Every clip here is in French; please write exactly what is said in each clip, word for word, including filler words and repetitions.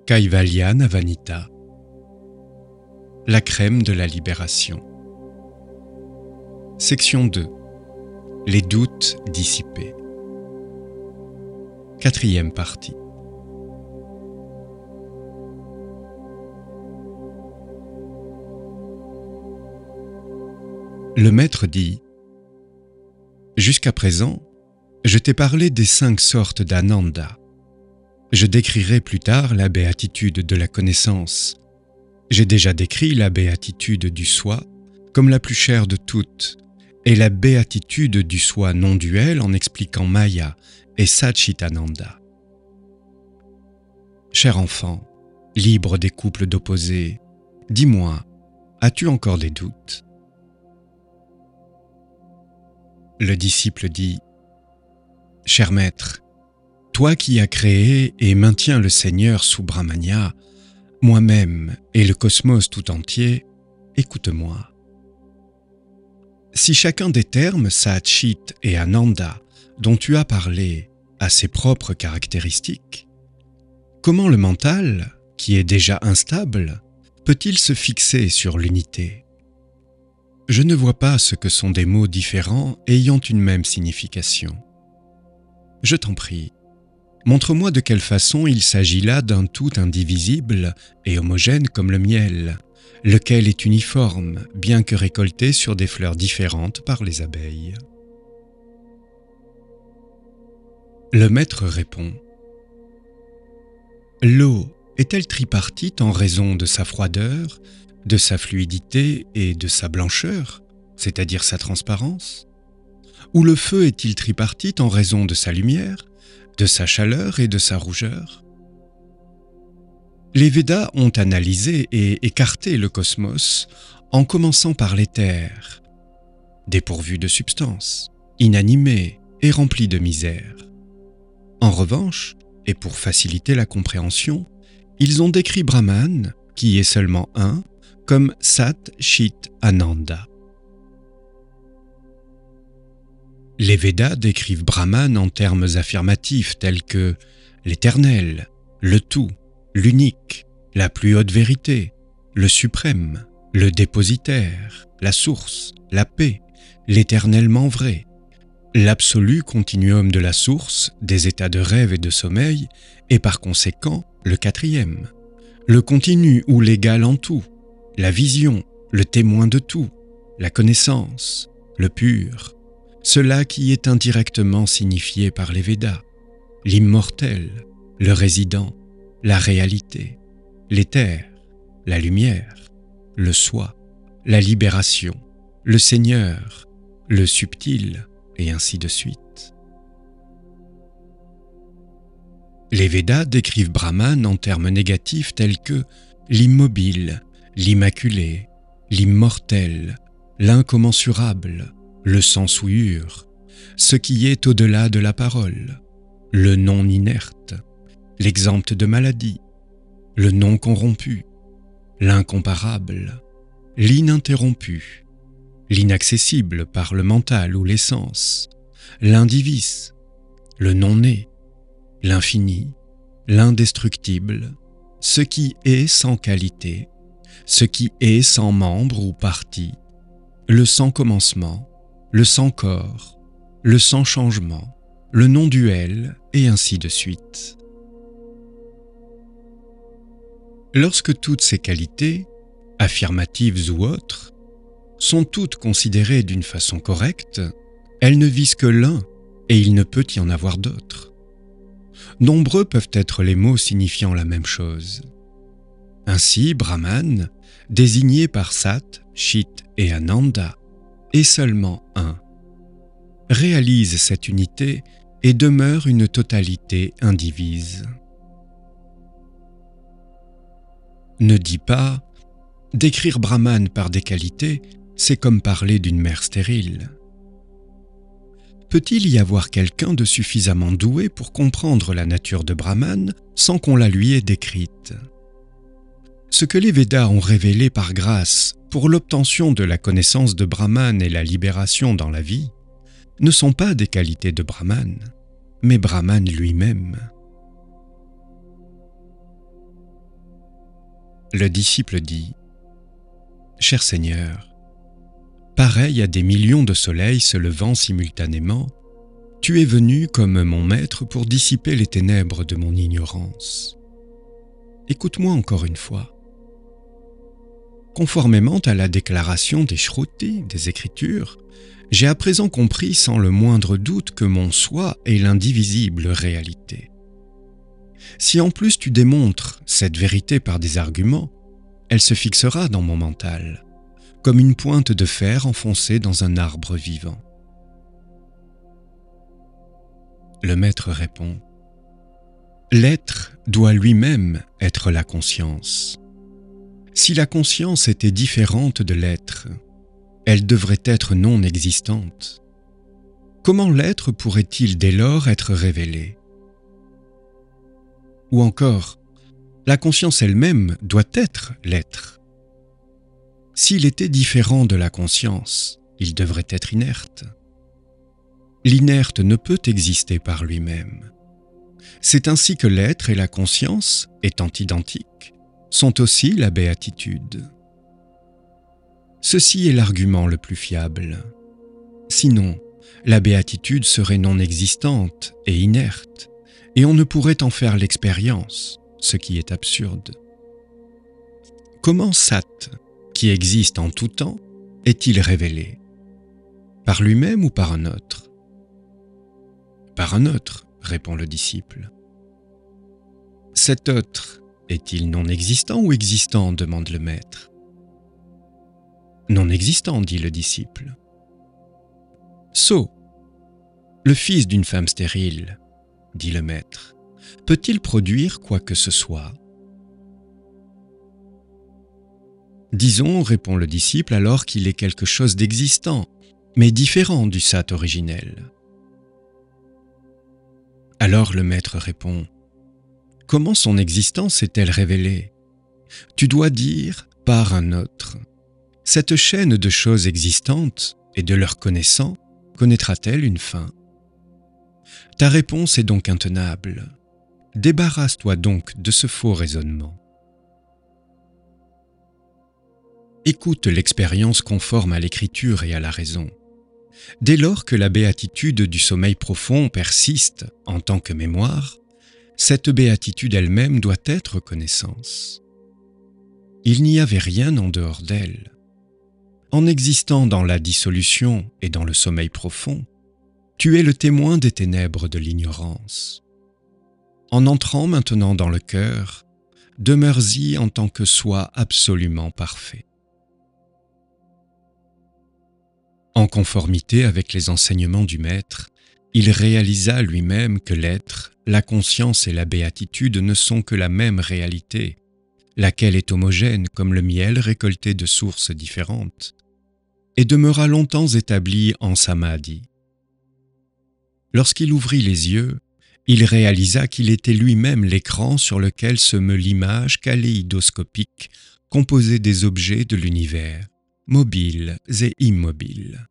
Kaivalya Navanita, la crème de la libération. Section deux. Les doutes dissipés. Quatrième partie. Le maître dit : jusqu'à présent, je t'ai parlé des cinq sortes d'Ananda. Je décrirai plus tard la béatitude de la connaissance. J'ai déjà décrit la béatitude du soi comme la plus chère de toutes, et la béatitude du soi non-duel en expliquant Maya et Satchitananda. Cher enfant, libre des couples d'opposés, dis-moi, as-tu encore des doutes ? Le disciple dit : cher maître, toi qui as créé et maintiens le Seigneur sous Brahmanya, moi-même et le cosmos tout entier, écoute-moi. Si chacun des termes Sat, Chit et Ananda dont tu as parlé a ses propres caractéristiques, comment le mental, qui est déjà instable, peut-il se fixer sur l'unité ? Je ne vois pas ce que sont des mots différents ayant une même signification. Je t'en prie, montre-moi de quelle façon il s'agit là d'un tout indivisible et homogène comme le miel, lequel est uniforme, bien que récolté sur des fleurs différentes par les abeilles. Le maître répond : l'eau est-elle tripartite en raison de sa froideur, de sa fluidité et de sa blancheur, c'est-à-dire sa transparence ? Ou le feu est-il tripartite en raison de sa lumière, de sa chaleur et de sa rougeur ? Les Védas ont analysé et écarté le cosmos en commençant par l'éther, dépourvu de substance, inanimé et rempli de misère. En revanche, et pour faciliter la compréhension, ils ont décrit Brahman, qui est seulement un, comme Sat, Chit, Ananda. Les Védas décrivent Brahman en termes affirmatifs tels que l'éternel, le tout, l'unique, la plus haute vérité, le suprême, le dépositaire, la source, la paix, l'éternellement vrai, l'absolu continuum de la source, des états de rêve et de sommeil, et par conséquent le quatrième, le continu ou l'égal en tout, la vision, le témoin de tout, la connaissance, le pur, cela qui est indirectement signifié par les Védas, l'immortel, le résident, la réalité, l'éther, la lumière, le soi, la libération, le Seigneur, le subtil, et ainsi de suite. Les Védas décrivent Brahman en termes négatifs tels que l'immobile, l'immaculé, l'immortel, l'incommensurable, le sans souillure, ce qui est au-delà de la parole, le non inerte, l'exempt de maladie, le non corrompu, l'incomparable, l'ininterrompu, l'inaccessible par le mental ou les sens, l'indivice, le non-né, l'infini, l'indestructible, ce qui est sans qualité, ce qui est sans membre ou partie, le sans commencement, le sans corps, le sans changement, le non-duel, et ainsi de suite. Lorsque toutes ces qualités, affirmatives ou autres, sont toutes considérées d'une façon correcte, elles ne visent que l'un et il ne peut y en avoir d'autres. Nombreux peuvent être les mots signifiant la même chose. Ainsi, Brahman, désigné par Sat, Chit et Ananda, est seulement un, réalise cette unité et demeure une totalité indivise. Ne dis pas « décrire Brahman par des qualités, c'est comme parler d'une mère stérile ». Peut-il y avoir quelqu'un de suffisamment doué pour comprendre la nature de Brahman sans qu'on la lui ait décrite ? Ce que les Védas ont révélé par grâce pour l'obtention de la connaissance de Brahman et la libération dans la vie ne sont pas des qualités de Brahman, mais Brahman lui-même. Le disciple dit : « Cher Seigneur, pareil à des millions de soleils se levant simultanément, tu es venu comme mon maître pour dissiper les ténèbres de mon ignorance. Écoute-moi encore une fois. Conformément à la déclaration des Shruti, des Écritures, j'ai à présent compris sans le moindre doute que mon soi est l'indivisible réalité. Si en plus tu démontres cette vérité par des arguments, elle se fixera dans mon mental, comme une pointe de fer enfoncée dans un arbre vivant. » Le maître répond : « L'être doit lui-même être la conscience. Si la conscience était différente de l'être, elle devrait être non existante. Comment l'être pourrait-il dès lors être révélé ? Ou encore, la conscience elle-même doit être l'être. S'il était différent de la conscience, il devrait être inerte. L'inerte ne peut exister par lui-même. C'est ainsi que l'être et la conscience, étant identiques, sont aussi la béatitude. Ceci est l'argument le plus fiable. Sinon, la béatitude serait non existante et inerte, et on ne pourrait en faire l'expérience, ce qui est absurde. Comment Sat, qui existe en tout temps, est-il révélé ? Par lui-même ou par un autre ? Par un autre, répond le disciple. Cet autre est-il non existant ou existant ? Demande le maître. Non existant, dit le disciple. Sot, le fils d'une femme stérile, dit le maître, peut-il produire quoi que ce soit ? Disons, répond le disciple, alors qu'il est quelque chose d'existant, mais différent du Sat originel. Alors le maître répond : « Comment son existence est-elle révélée ? Tu dois dire par un autre. Cette chaîne de choses existantes et de leurs connaissants connaîtra-t-elle une fin ? Ta réponse est donc intenable. Débarrasse-toi donc de ce faux raisonnement. Écoute l'expérience conforme à l'écriture et à la raison. Dès lors que la béatitude du sommeil profond persiste en tant que mémoire, cette béatitude elle-même doit être connaissance. Il n'y avait rien en dehors d'elle. En existant dans la dissolution et dans le sommeil profond, tu es le témoin des ténèbres de l'ignorance. En entrant maintenant dans le cœur, demeure-y en tant que soi absolument parfait. En conformité avec les enseignements du maître, il réalisa lui-même que l'être, la conscience et la béatitude ne sont que la même réalité, laquelle est homogène comme le miel récolté de sources différentes, et demeura longtemps établi en samadhi. Lorsqu'il ouvrit les yeux, il réalisa qu'il était lui-même l'écran sur lequel se meut l'image kaléidoscopique composée des objets de l'univers, mobiles et immobiles.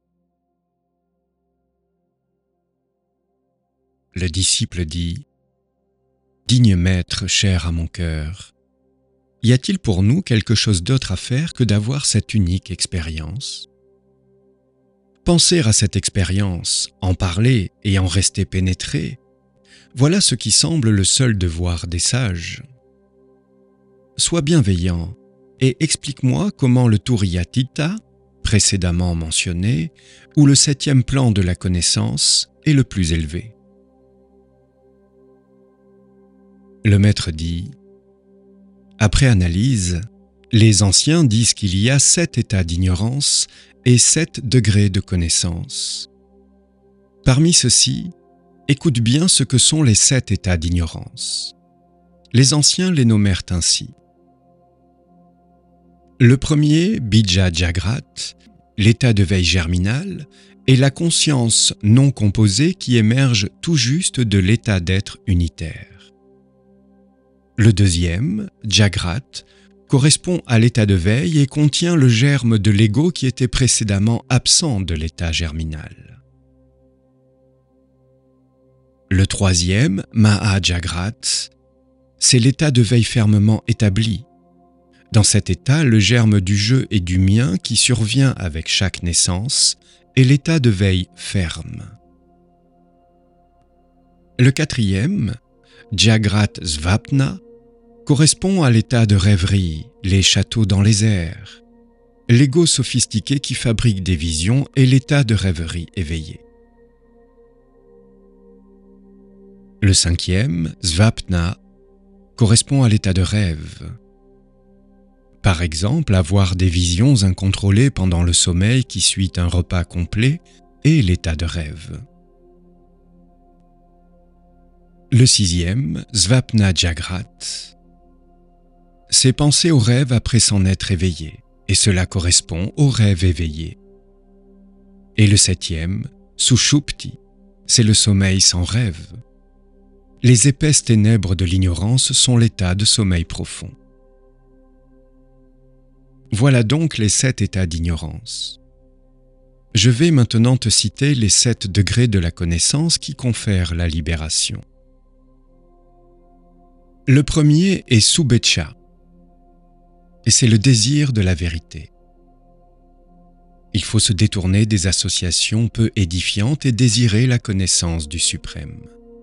Le disciple dit : « Digne maître cher à mon cœur, y a-t-il pour nous quelque chose d'autre à faire que d'avoir cette unique expérience ? Penser à cette expérience, en parler et en rester pénétré, voilà ce qui semble le seul devoir des sages. Sois bienveillant et explique-moi comment le Turiyatita, précédemment mentionné, ou le septième plan de la connaissance est le plus élevé. » Le maître dit : « Après analyse, les anciens disent qu'il y a sept états d'ignorance et sept degrés de connaissance. Parmi ceux-ci, écoute bien ce que sont les sept états d'ignorance. Les anciens les nommèrent ainsi. Le premier, Bija Jagrat, l'état de veille germinal, est la conscience non composée qui émerge tout juste de l'état d'être unitaire. Le deuxième, Jagrat, correspond à l'état de veille et contient le germe de l'ego qui était précédemment absent de l'état germinal. Le troisième, Mahajagrat, c'est l'état de veille fermement établi, Dans cet état, le germe du jeu et du mien qui survient avec chaque naissance est l'état de veille ferme. Le quatrième, Jagrat Svapna, correspond à l'état de rêverie, les châteaux dans les airs. L'ego sophistiqué qui fabrique des visions est l'état de rêverie éveillée. Le cinquième, Svapna, correspond à l'état de rêve. Par exemple, avoir des visions incontrôlées pendant le sommeil qui suit un repas complet est l'état de rêve. Le sixième, Svapna Jagrat, c'est penser au rêve après s'en être éveillé, et cela correspond au rêve éveillé. Et le septième, Sushupti, c'est le sommeil sans rêve. Les épaisses ténèbres de l'ignorance sont l'état de sommeil profond. Voilà donc les sept états d'ignorance. Je vais maintenant te citer les sept degrés de la connaissance qui confèrent la libération. Le premier est Subhecha, et c'est le désir de la vérité. Il faut se détourner des associations peu édifiantes et désirer la connaissance du suprême.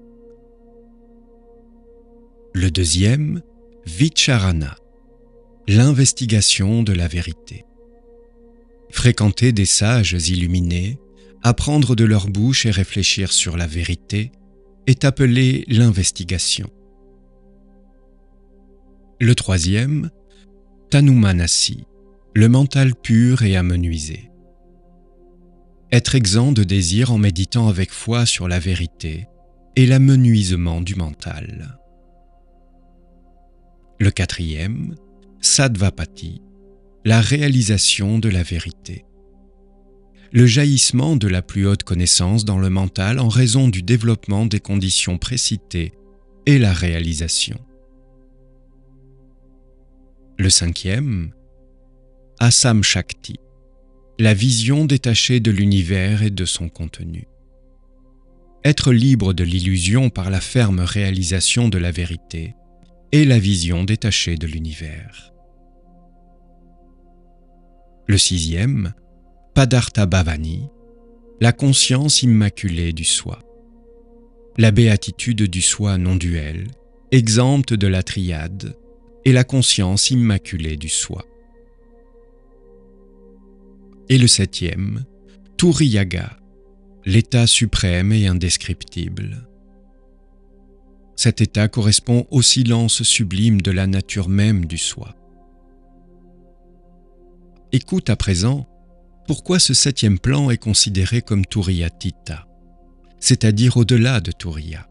Le deuxième, Vicharana, l'investigation de la vérité. Fréquenter des sages illuminés, apprendre de leur bouche et réfléchir sur la vérité est appelé l'investigation. Le troisième, Tanumanasi, le mental pur et amenuisé. Être exempt de désir en méditant avec foi sur la vérité et l'amenuisement du mental. Le quatrième, Satvapati, la réalisation de la vérité. Le jaillissement de la plus haute connaissance dans le mental en raison du développement des conditions précitées et la réalisation. Le cinquième, Asam Shakti, la vision détachée de l'univers et de son contenu. Être libre de l'illusion par la ferme réalisation de la vérité et la vision détachée de l'univers. Le sixième, Padartha Bhavani, la conscience immaculée du soi. La béatitude du soi non duel, exempte de la triade, et la conscience immaculée du soi. Et le septième, Turiyaga, l'état suprême et indescriptible. Cet état correspond au silence sublime de la nature même du soi. Écoute à présent pourquoi ce septième plan est considéré comme Turiyatita, c'est-à-dire au-delà de Turiya.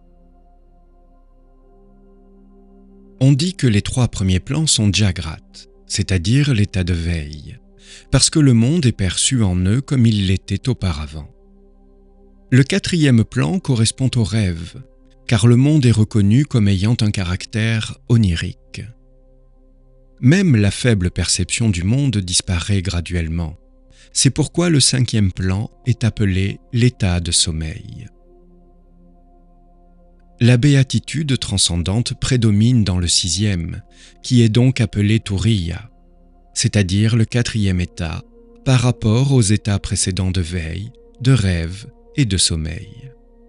On dit que les trois premiers plans sont Jagrat, c'est-à-dire l'état de veille, parce que le monde est perçu en eux comme il l'était auparavant. Le quatrième plan correspond au rêve, car le monde est reconnu comme ayant un caractère onirique. Même la faible perception du monde disparaît graduellement. C'est pourquoi le cinquième plan est appelé l'état de sommeil. La béatitude transcendante prédomine dans le sixième, qui est donc appelé Turiya, c'est-à-dire le quatrième état, par rapport aux états précédents de veille, de rêve et de sommeil.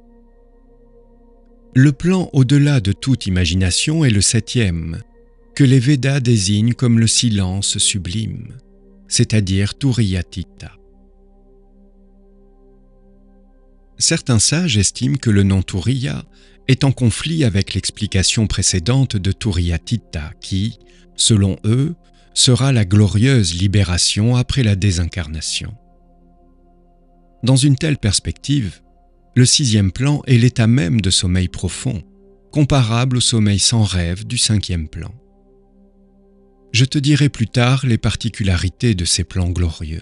Le plan au-delà de toute imagination est le septième, que les Védas désignent comme le silence sublime, c'est-à-dire Turiyatita. Certains sages estiment que le nom Turiya est en conflit avec l'explication précédente de Turiyatita qui, selon eux, sera la glorieuse libération après la désincarnation. Dans une telle perspective, le sixième plan est l'état même de sommeil profond, comparable au sommeil sans rêve du cinquième plan. Je te dirai plus tard les particularités de ces plans glorieux.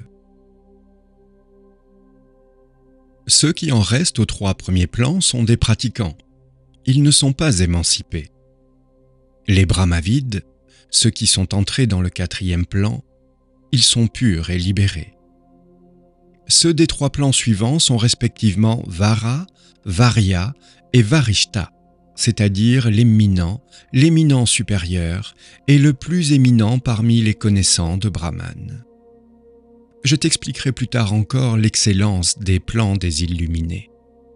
Ceux qui en restent aux trois premiers plans sont des pratiquants. Ils ne sont pas émancipés. Les brahmavides, ceux qui sont entrés dans le quatrième plan, ils sont purs et libérés. Ceux des trois plans suivants sont respectivement Vara, Varya et Varishta, c'est-à-dire l'éminent, l'éminent supérieur et le plus éminent parmi les connaissants de Brahman. Je t'expliquerai plus tard encore l'excellence des plans des illuminés.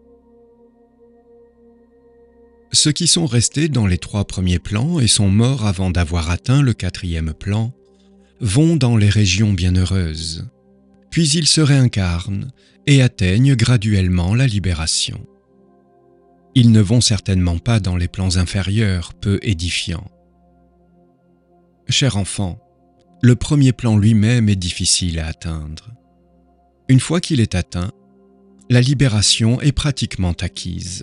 Ceux qui sont restés dans les trois premiers plans et sont morts avant d'avoir atteint le quatrième plan vont dans les régions bienheureuses, puis ils se réincarnent et atteignent graduellement la libération. Ils ne vont certainement pas dans les plans inférieurs, peu édifiants. Cher enfant, le premier plan lui-même est difficile à atteindre. Une fois qu'il est atteint, la libération est pratiquement acquise.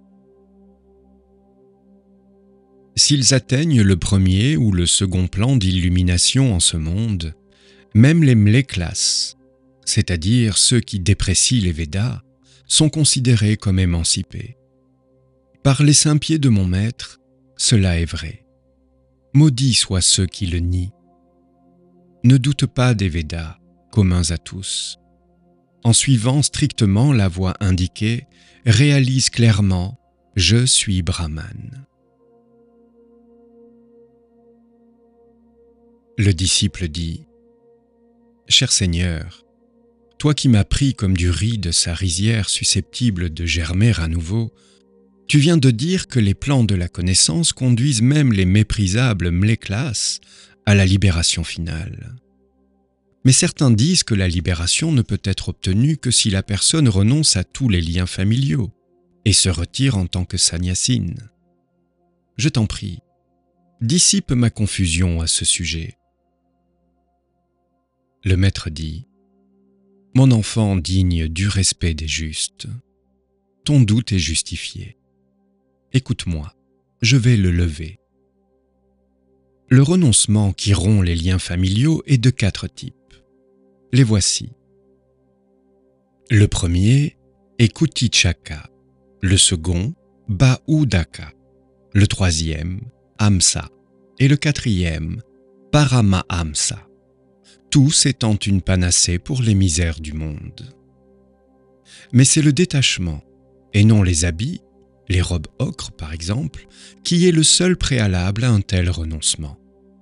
S'ils atteignent le premier ou le second plan d'illumination en ce monde, même les mléklas, c'est-à-dire ceux qui déprécient les Védas, sont considérés comme émancipés. Par les saints pieds de mon maître, cela est vrai. Maudits soient ceux qui le nient. Ne doute pas des Védas, communs à tous. En suivant strictement la voie indiquée, réalise clairement « Je suis Brahman ». Le disciple dit « Cher Seigneur, toi qui m'as pris comme du riz de sa rizière susceptible de germer à nouveau, tu viens de dire que les plans de la connaissance conduisent même les méprisables mléklas à la libération finale. Mais certains disent que la libération ne peut être obtenue que si la personne renonce à tous les liens familiaux et se retire en tant que sannyasine. Je t'en prie, dissipe ma confusion à ce sujet. » Le maître dit « Mon enfant digne du respect des justes, ton doute est justifié. Écoute-moi, je vais le lever. Le renoncement qui rompt les liens familiaux est de quatre types. Les voici. Le premier est Kutichaka, le second, Bahudaka, le troisième, Hamsa, et le quatrième, Paramahamsa, tous étant une panacée pour les misères du monde. Mais c'est le détachement, et non les habits, les robes ocre par exemple, qui est le seul préalable à un tel renoncement.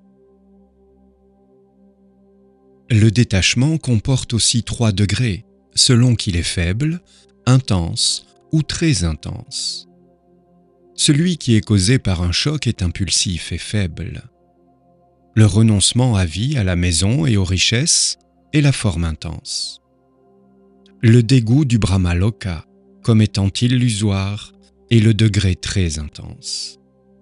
Le détachement comporte aussi trois degrés, selon qu'il est faible, intense ou très intense. Celui qui est causé par un choc est impulsif et faible. Le renoncement à vie, à la maison et aux richesses est la forme intense. Le dégoût du Brahmaloka, comme étant illusoire, est le degré très intense.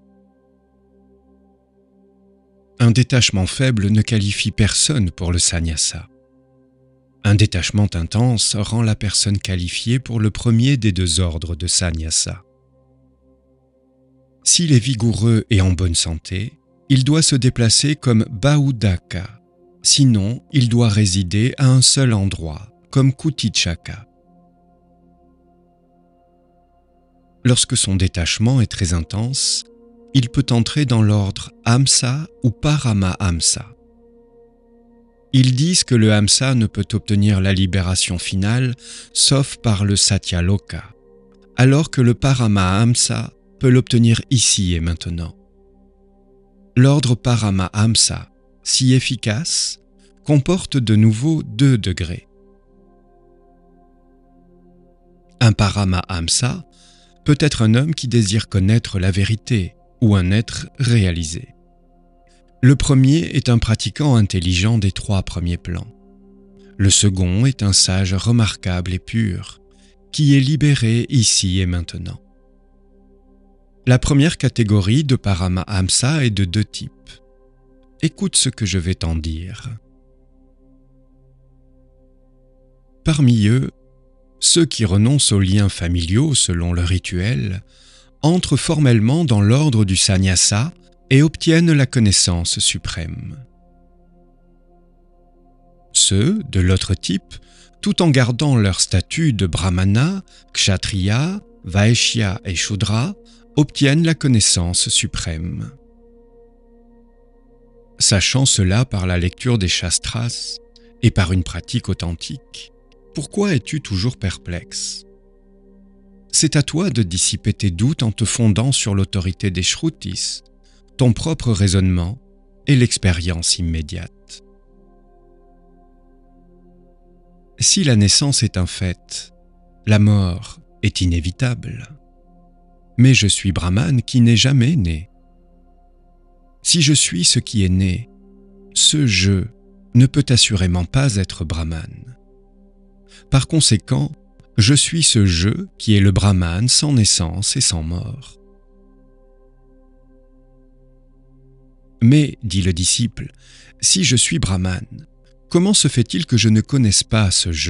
Un détachement faible ne qualifie personne pour le sannyasa. Un détachement intense rend la personne qualifiée pour le premier des deux ordres de sannyasa. S'il est vigoureux et en bonne santé, il doit se déplacer comme Bahudaka, sinon il doit résider à un seul endroit, comme Kutichaka. Lorsque son détachement est très intense, il peut entrer dans l'ordre Hamsa ou Paramahamsa. Ils disent que le Hamsa ne peut obtenir la libération finale sauf par le Satyaloka, alors que le Paramahamsa peut l'obtenir ici et maintenant. L'ordre Paramahamsa, si efficace, comporte de nouveau deux degrés. Un Paramahamsa peut être un homme qui désire connaître la vérité ou un être réalisé. Le premier est un pratiquant intelligent des trois premiers plans. Le second est un sage remarquable et pur, qui est libéré ici et maintenant. La première catégorie de Paramahamsa est de deux types. Écoute ce que je vais t'en dire. Parmi eux, ceux qui renoncent aux liens familiaux selon le rituel entrent formellement dans l'ordre du sannyasa et obtiennent la connaissance suprême. Ceux, de l'autre type, tout en gardant leur statut de brahmana, kshatriya, vaishya et shudra, obtiennent la connaissance suprême. Sachant cela par la lecture des shastras et par une pratique authentique, pourquoi es-tu toujours perplexe? C'est à toi de dissiper tes doutes en te fondant sur l'autorité des Shrutis, ton propre raisonnement et l'expérience immédiate. Si la naissance est un fait, la mort est inévitable. Mais je suis Brahman qui n'est jamais né. Si je suis ce qui est né, ce je ne peut assurément pas être Brahman. Par conséquent, je suis ce je qui est le Brahman sans naissance et sans mort. Mais, dit le disciple, si je suis Brahman, comment se fait-il que je ne connaisse pas ce je ?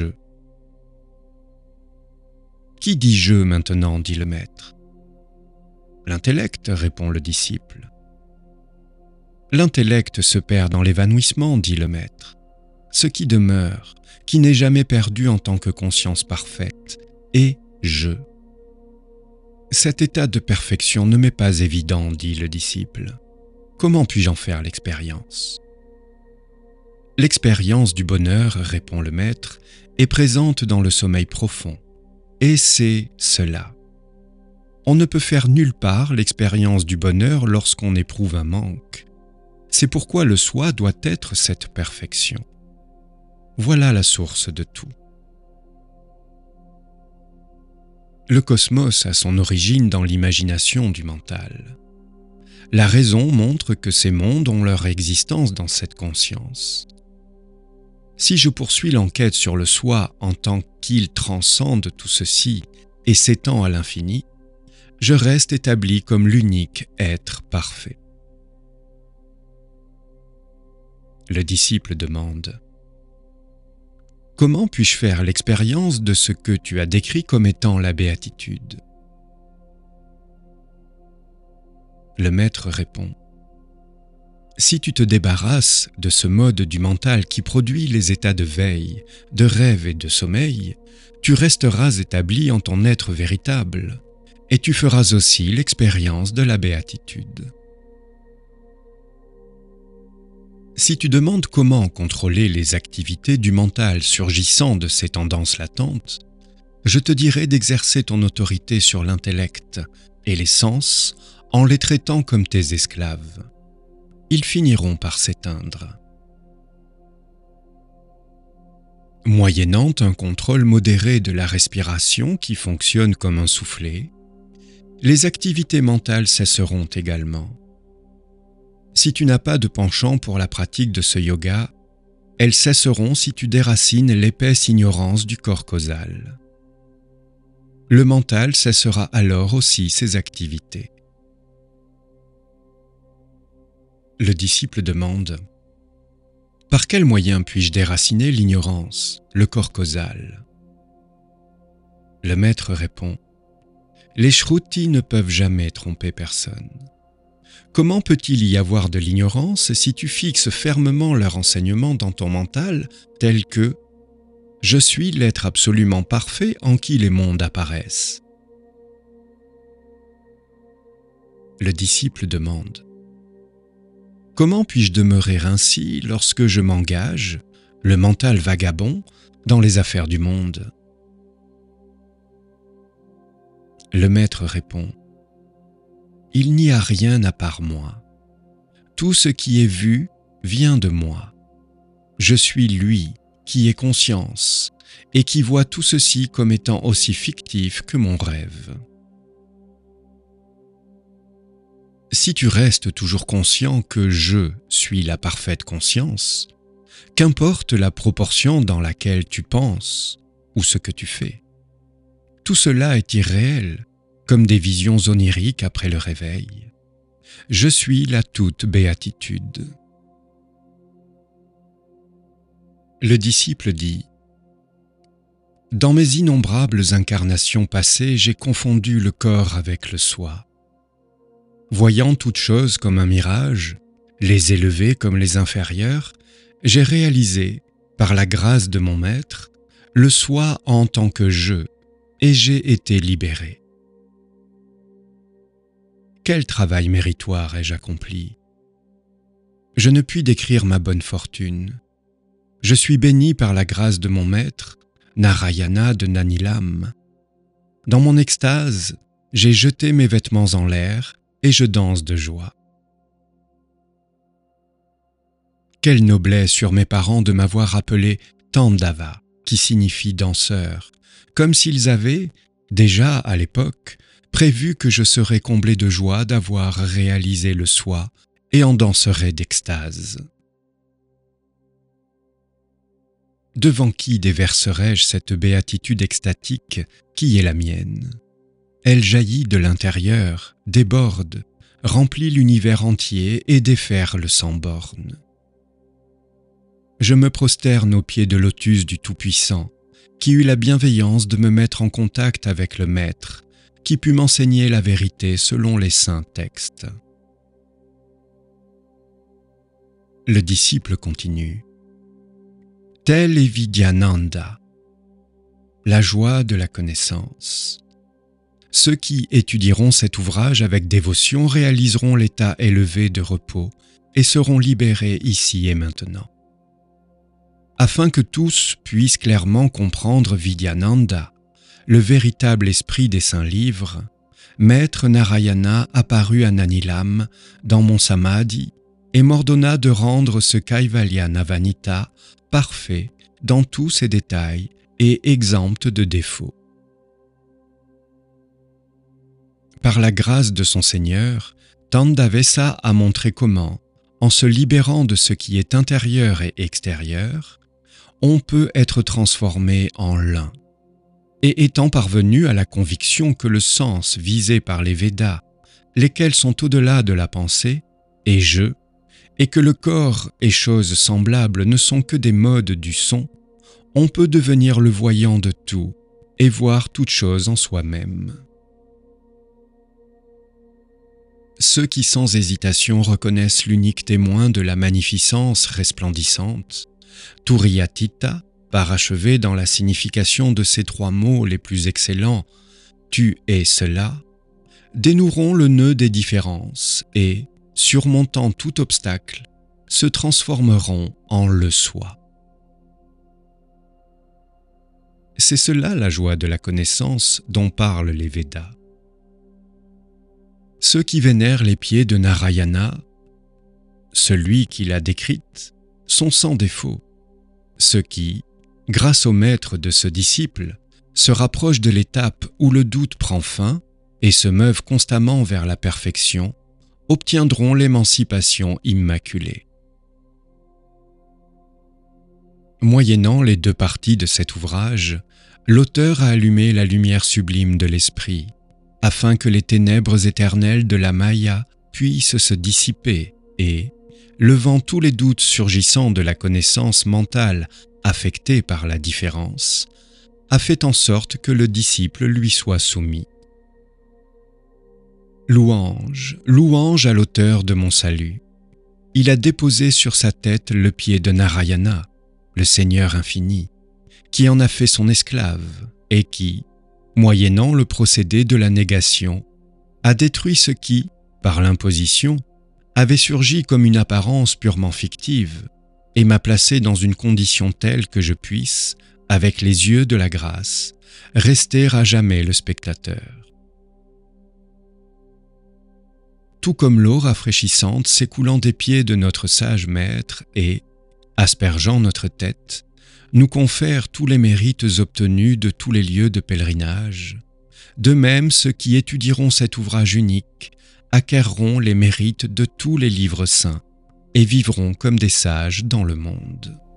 Qui dit je maintenant, dit le maître. L'intellect, répond le disciple. L'intellect se perd dans l'évanouissement, dit le maître. Ce qui demeure, qui n'est jamais perdu en tant que conscience parfaite, est je. Cet état de perfection ne m'est pas évident, dit le disciple. Comment puis-je en faire l'expérience ? L'expérience du bonheur, répond le maître, est présente dans le sommeil profond, et c'est cela. On ne peut faire nulle part l'expérience du bonheur lorsqu'on éprouve un manque. C'est pourquoi le soi doit être cette perfection. Voilà la source de tout. Le cosmos a son origine dans l'imagination du mental. La raison montre que ces mondes ont leur existence dans cette conscience. Si je poursuis l'enquête sur le soi en tant qu'il transcende tout ceci et s'étend à l'infini, je reste établi comme l'unique être parfait. Le disciple demande : comment puis-je faire l'expérience de ce que tu as décrit comme étant la béatitude ? Le maître répond : si tu te débarrasses de ce mode du mental qui produit les états de veille, de rêve et de sommeil, tu resteras établi en ton être véritable, et tu feras aussi l'expérience de la béatitude. Si tu demandes comment contrôler les activités du mental surgissant de ces tendances latentes, je te dirai d'exercer ton autorité sur l'intellect et les sens en les traitant comme tes esclaves. Ils finiront par s'éteindre. Moyennant un contrôle modéré de la respiration qui fonctionne comme un soufflet, les activités mentales cesseront également. Si tu n'as pas de penchant pour la pratique de ce yoga, elles cesseront si tu déracines l'épaisse ignorance du corps causal. Le mental cessera alors aussi ses activités. Le disciple demande : par quel moyen puis-je déraciner l'ignorance, le corps causal ? Le maître répond : les shrutis ne peuvent jamais tromper personne. Comment peut-il y avoir de l'ignorance si tu fixes fermement leur enseignement dans ton mental tel que « Je suis l'être absolument parfait en qui les mondes apparaissent ». Le disciple demande : comment puis-je demeurer ainsi lorsque je m'engage, le mental vagabond, dans les affaires du monde ? Le maître répond : il n'y a rien à part moi. Tout ce qui est vu vient de moi. Je suis lui qui est conscience et qui voit tout ceci comme étant aussi fictif que mon rêve. Si tu restes toujours conscient que je suis la parfaite conscience, qu'importe la proportion dans laquelle tu penses ou ce que tu fais, tout cela est irréel, comme des visions oniriques après le réveil. Je suis la toute béatitude. Le disciple dit : dans mes innombrables incarnations passées, j'ai confondu le corps avec le soi. Voyant toutes choses comme un mirage, les élevés comme les inférieurs, j'ai réalisé, par la grâce de mon maître, le soi en tant que je, et j'ai été libéré. Quel travail méritoire ai-je accompli ? Je ne puis décrire ma bonne fortune. Je suis béni par la grâce de mon maître, Narayana de Nanilam. Dans mon extase, j'ai jeté mes vêtements en l'air et je danse de joie. Quelle noblesse sur mes parents de m'avoir appelé Tandava, qui signifie danseur, comme s'ils avaient, déjà à l'époque, prévu que je serais comblé de joie d'avoir réalisé le soi et en danserais d'extase. Devant qui déverserais-je cette béatitude extatique qui est la mienne? Elle jaillit de l'intérieur, déborde, remplit l'univers entier et déferle sans bornes. Je me prosterne aux pieds de lotus du Tout-Puissant, qui eut la bienveillance de me mettre en contact avec le Maître, qui put m'enseigner la vérité selon les saints textes. Le disciple continue. Tel est Vidyananda, la joie de la connaissance. Ceux qui étudieront cet ouvrage avec dévotion réaliseront l'état élevé de repos et seront libérés ici et maintenant. Afin que tous puissent clairement comprendre Vidyananda, le véritable esprit des saints livres, Maître Narayana apparut à Nanilam dans mon samadhi et m'ordonna de rendre ce Kaivalya Navanita parfait dans tous ses détails et exempt de défauts. Par la grâce de son Seigneur, Tandavesa a montré comment, en se libérant de ce qui est intérieur et extérieur, on peut être transformé en l'un. Et étant parvenu à la conviction que le sens visé par les Védas, lesquels sont au-delà de la pensée, est je, et que le corps et choses semblables ne sont que des modes du son, on peut devenir le voyant de tout et voir toute chose en soi-même. Ceux qui sans hésitation reconnaissent l'unique témoin de la magnificence resplendissante, Turiyatita, parachevé dans la signification de ces trois mots les plus excellents, « tu es cela », dénoueront le nœud des différences et, surmontant tout obstacle, se transformeront en le soi. C'est cela la joie de la connaissance dont parlent les Védas. Ceux qui vénèrent les pieds de Narayana, celui qui l'a décrite, sont sans défaut. Ceux qui, grâce au maître de ce disciple, se rapprochent de l'étape où le doute prend fin et se meuvent constamment vers la perfection, obtiendront l'émancipation immaculée. Moyennant les deux parties de cet ouvrage, l'auteur a allumé la lumière sublime de l'esprit, afin que les ténèbres éternelles de la Maya puissent se dissiper et, levant tous les doutes surgissant de la connaissance mentale affectée par la différence, a fait en sorte que le disciple lui soit soumis. Louange, louange à l'auteur de mon salut. Il a déposé sur sa tête le pied de Narayana, le Seigneur infini, qui en a fait son esclave et qui, moyennant le procédé de la négation, a détruit ce qui, par l'imposition, avait surgi comme une apparence purement fictive et m'a placé dans une condition telle que je puisse, avec les yeux de la grâce, rester à jamais le spectateur. Tout comme l'eau rafraîchissante s'écoulant des pieds de notre sage maître et, aspergeant notre tête, nous confère tous les mérites obtenus de tous les lieux de pèlerinage, de même ceux qui étudieront cet ouvrage unique acquerront les mérites de tous les livres saints et vivront comme des sages dans le monde.